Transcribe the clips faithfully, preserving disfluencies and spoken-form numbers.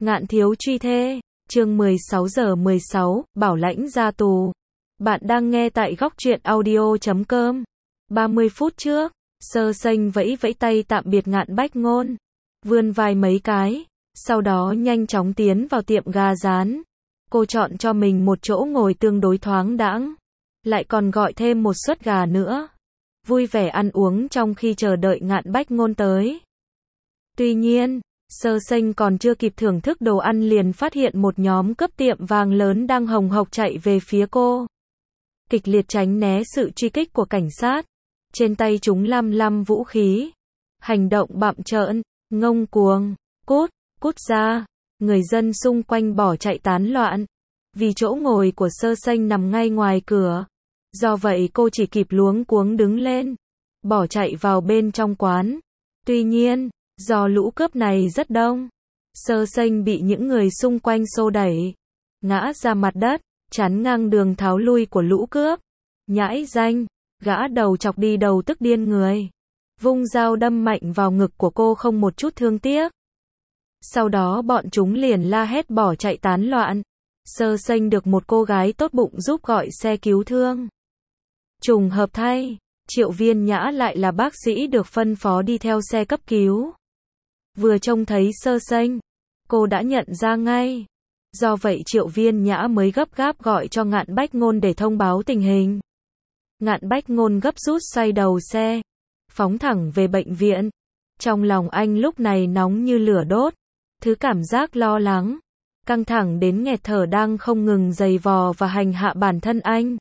Ngạn thiếu truy thê, chương mười sáu giờ mười sáu, bảo lãnh ra tù. Bạn đang nghe tại góc truyện audio chấm com. ba mươi phút trước, Sơ Sênh vẫy vẫy tay tạm biệt Ngạn Bách Ngôn, vươn vai mấy cái, sau đó nhanh chóng tiến vào tiệm gà rán. Cô chọn cho mình một chỗ ngồi tương đối thoáng đãng, lại còn gọi thêm một suất gà nữa. Vui vẻ ăn uống trong khi chờ đợi Ngạn Bách Ngôn tới. Tuy nhiên, Sơ Sênh còn chưa kịp thưởng thức đồ ăn liền phát hiện một nhóm cướp tiệm vàng lớn đang hồng hộc chạy về phía cô. Kịch liệt tránh né sự truy kích của cảnh sát. Trên tay chúng lăm lăm vũ khí. Hành động bặm trợn, ngông cuồng, cút, cút ra. Người dân xung quanh bỏ chạy tán loạn. Vì chỗ ngồi của Sơ Sênh nằm ngay ngoài cửa. Do vậy cô chỉ kịp luống cuống đứng lên, bỏ chạy vào bên trong quán. Tuy nhiên, do lũ cướp này rất đông, Sơ Sênh bị những người xung quanh xô đẩy, ngã ra mặt đất, chắn ngang đường tháo lui của lũ cướp. Nhãi danh, gã đầu chọc đi đầu tức điên người, vung dao đâm mạnh vào ngực của cô không một chút thương tiếc. Sau đó bọn chúng liền la hét bỏ chạy tán loạn. Sơ Sênh được một cô gái tốt bụng giúp gọi xe cứu thương. Trùng hợp thay, Triệu Viên Nhã lại là bác sĩ được phân phó đi theo xe cấp cứu. Vừa trông thấy Sơ Sênh, cô đã nhận ra ngay. Do vậy Triệu Viên Nhã mới gấp gáp gọi cho Ngạn Bách Ngôn để thông báo tình hình. Ngạn Bách Ngôn gấp rút xoay đầu xe, phóng thẳng về bệnh viện. Trong lòng anh lúc này nóng như lửa đốt, thứ cảm giác lo lắng, căng thẳng đến nghẹt thở đang không ngừng giày vò và hành hạ bản thân anh.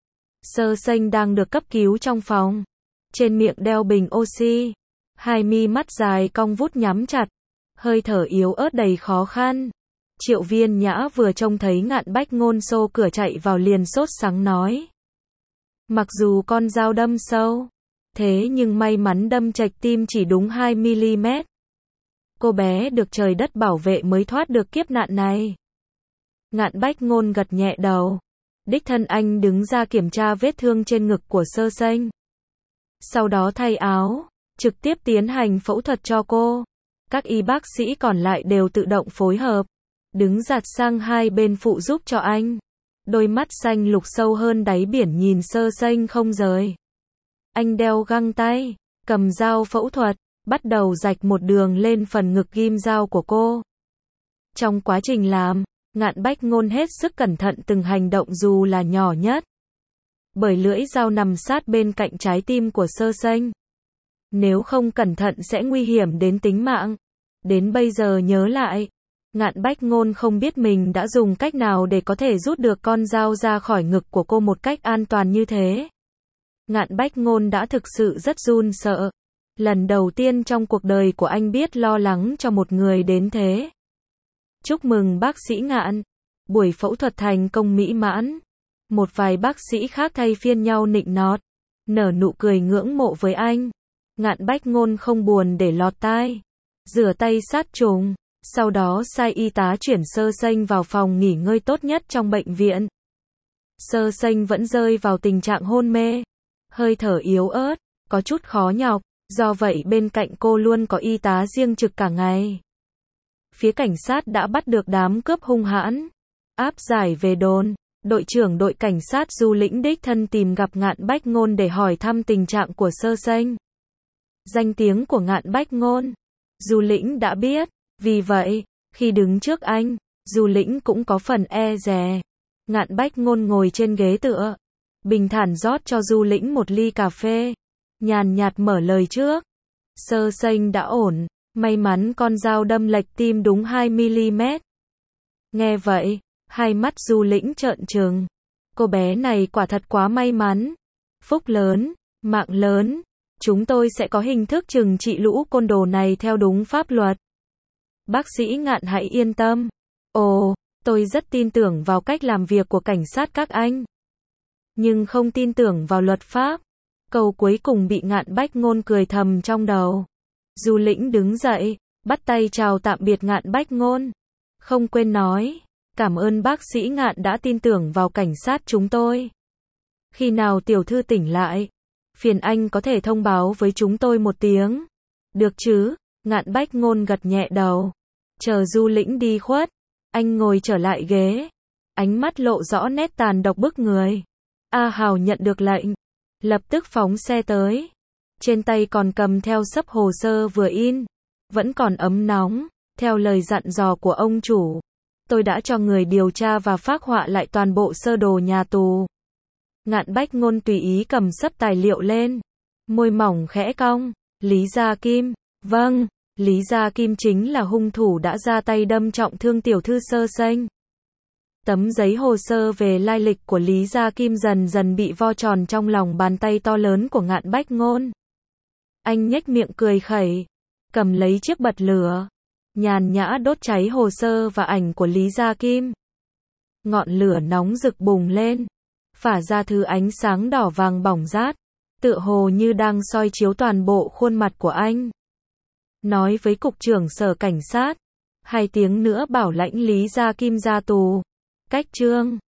Sơ Sênh đang được cấp cứu trong phòng, trên miệng đeo bình oxy, hai mi mắt dài cong vút nhắm chặt, hơi thở yếu ớt đầy khó khăn. Triệu Viên Nhã vừa trông thấy Ngạn Bách Ngôn xô cửa chạy vào liền sốt sắng nói. Mặc dù con dao đâm sâu, thế nhưng may mắn đâm chệch tim chỉ đúng hai mi-li-mét. Cô bé được trời đất bảo vệ mới thoát được kiếp nạn này. Ngạn Bách Ngôn gật nhẹ đầu. Đích thân anh đứng ra kiểm tra vết thương trên ngực của Sơ Sênh. Sau đó thay áo, trực tiếp tiến hành phẫu thuật cho cô. Các y bác sĩ còn lại đều tự động phối hợp, đứng dạt sang hai bên phụ giúp cho anh. Đôi mắt xanh lục sâu hơn đáy biển nhìn Sơ Sênh không rời. Anh đeo găng tay, cầm dao phẫu thuật, bắt đầu rạch một đường lên phần ngực ghim dao của cô. Trong quá trình làm, Ngạn Bách Ngôn hết sức cẩn thận từng hành động dù là nhỏ nhất. Bởi lưỡi dao nằm sát bên cạnh trái tim của Sơ Sênh. Nếu không cẩn thận sẽ nguy hiểm đến tính mạng. Đến bây giờ nhớ lại, Ngạn Bách Ngôn không biết mình đã dùng cách nào để có thể rút được con dao ra khỏi ngực của cô một cách an toàn như thế. Ngạn Bách Ngôn đã thực sự rất run sợ. Lần đầu tiên trong cuộc đời của anh biết lo lắng cho một người đến thế. Chúc mừng bác sĩ Ngạn. Buổi phẫu thuật thành công mỹ mãn. Một vài bác sĩ khác thay phiên nhau nịnh nọt, nở nụ cười ngưỡng mộ với anh. Ngạn Bách Ngôn không buồn để lọt tai. Rửa tay sát trùng. Sau đó sai y tá chuyển Sơ Sênh vào phòng nghỉ ngơi tốt nhất trong bệnh viện. Sơ Sênh vẫn rơi vào tình trạng hôn mê. Hơi thở yếu ớt, có chút khó nhọc. Do vậy bên cạnh cô luôn có y tá riêng trực cả ngày. Phía cảnh sát đã bắt được đám cướp hung hãn. Áp giải về đồn, đội trưởng đội cảnh sát Du Lĩnh đích thân tìm gặp Ngạn Bách Ngôn để hỏi thăm tình trạng của Sơ Sênh. Danh tiếng của Ngạn Bách Ngôn, Du Lĩnh đã biết, vì vậy, khi đứng trước anh, Du Lĩnh cũng có phần e dè. Ngạn Bách Ngôn ngồi trên ghế tựa, bình thản rót cho Du Lĩnh một ly cà phê, nhàn nhạt mở lời trước. Sơ Sênh đã ổn, may mắn con dao đâm lệch tim đúng hai mi-li-mét. Nghe vậy, hai mắt Du Lĩnh trợn trừng. Cô bé này quả thật quá may mắn. Phúc lớn, mạng lớn. Chúng tôi sẽ có hình thức trừng trị lũ côn đồ này theo đúng pháp luật. Bác sĩ Ngạn hãy yên tâm. Ồ, tôi rất tin tưởng vào cách làm việc của cảnh sát các anh. Nhưng không tin tưởng vào luật pháp. Câu cuối cùng bị Ngạn Bách Ngôn cười thầm trong đầu. Du Lĩnh đứng dậy, bắt tay chào tạm biệt Ngạn Bách Ngôn. Không quên nói, cảm ơn bác sĩ Ngạn đã tin tưởng vào cảnh sát chúng tôi. Khi nào tiểu thư tỉnh lại, phiền anh có thể thông báo với chúng tôi một tiếng. Được chứ? Ngạn Bách Ngôn gật nhẹ đầu. Chờ Du Lĩnh đi khuất, anh ngồi trở lại ghế, ánh mắt lộ rõ nét tàn độc bức người. A Hào nhận được lệnh, lập tức phóng xe tới. Trên tay còn cầm theo xấp hồ sơ vừa in, vẫn còn ấm nóng, theo lời dặn dò của ông chủ. Tôi đã cho người điều tra và phác họa lại toàn bộ sơ đồ nhà tù. Ngạn Bách Ngôn tùy ý cầm xấp tài liệu lên, môi mỏng khẽ cong. Lý Gia Kim, vâng, Lý Gia Kim chính là hung thủ đã ra tay đâm trọng thương tiểu thư Sơ Sênh. Tấm giấy hồ sơ về lai lịch của Lý Gia Kim dần dần bị vo tròn trong lòng bàn tay to lớn của Ngạn Bách Ngôn. Anh nhếch miệng cười khẩy, cầm lấy chiếc bật lửa, nhàn nhã đốt cháy hồ sơ và ảnh của Lý Gia Kim. Ngọn lửa nóng rực bùng lên, phả ra thứ ánh sáng đỏ vàng bỏng rát, tựa hồ như đang soi chiếu toàn bộ khuôn mặt của anh. Nói với cục trưởng sở cảnh sát, hai tiếng nữa bảo lãnh Lý Gia Kim ra tù. Cách chương